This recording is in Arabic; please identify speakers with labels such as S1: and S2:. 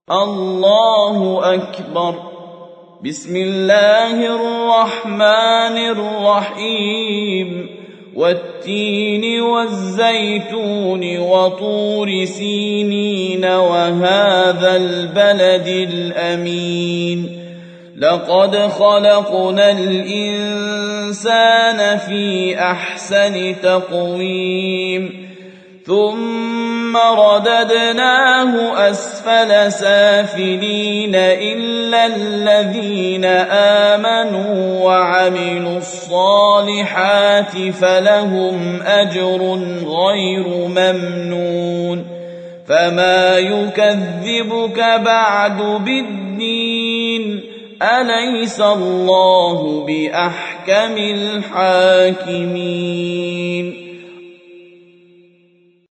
S1: الله أكبر. بسم الله الرحمن الرحيم. والتين والزيتون وطور سينين وهذا البلد الأمين. لقد خلقنا الإنسان في أحسن تقويم ثم رددناه أسفل سافلين إلا الذين آمنوا وعملوا الصالحات فلهم أجر غير ممنون. فما يكذبك بعد بالدين؟ أليس الله بأحكم الحاكمين؟